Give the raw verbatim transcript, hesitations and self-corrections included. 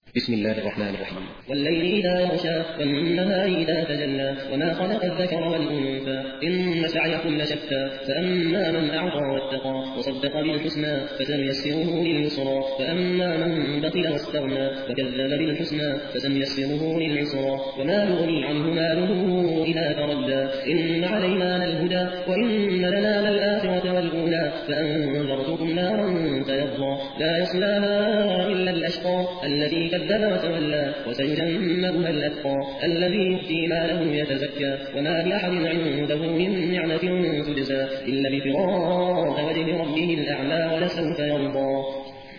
بسم الله الرحمن الرحيم. والليل إذا يغشى والنهار إذا تجلى وما خلق الذكر والأنثى إن سعيكم لشتى فأما من أعطى واتقى وصدق بالحسنى فسنيسره لليسرى فأما من بخل واستغنى وكذب بالحسنى فسنيسره للعسرى وما يغني عنه ماله إذا تردى إن علينا للهدى وإن لنا للآخرة والأولى فأنذرتكم نارا تلظى لا يصلاها إلا الأشقى الذي كذب وتولى وسيجنبها الأتقى الذي يؤتي ماله يتزكى وما لأحد عنده من نعمة تجزى إلا ابتغاء وجه ربه الأعلى ولسوف يرضى.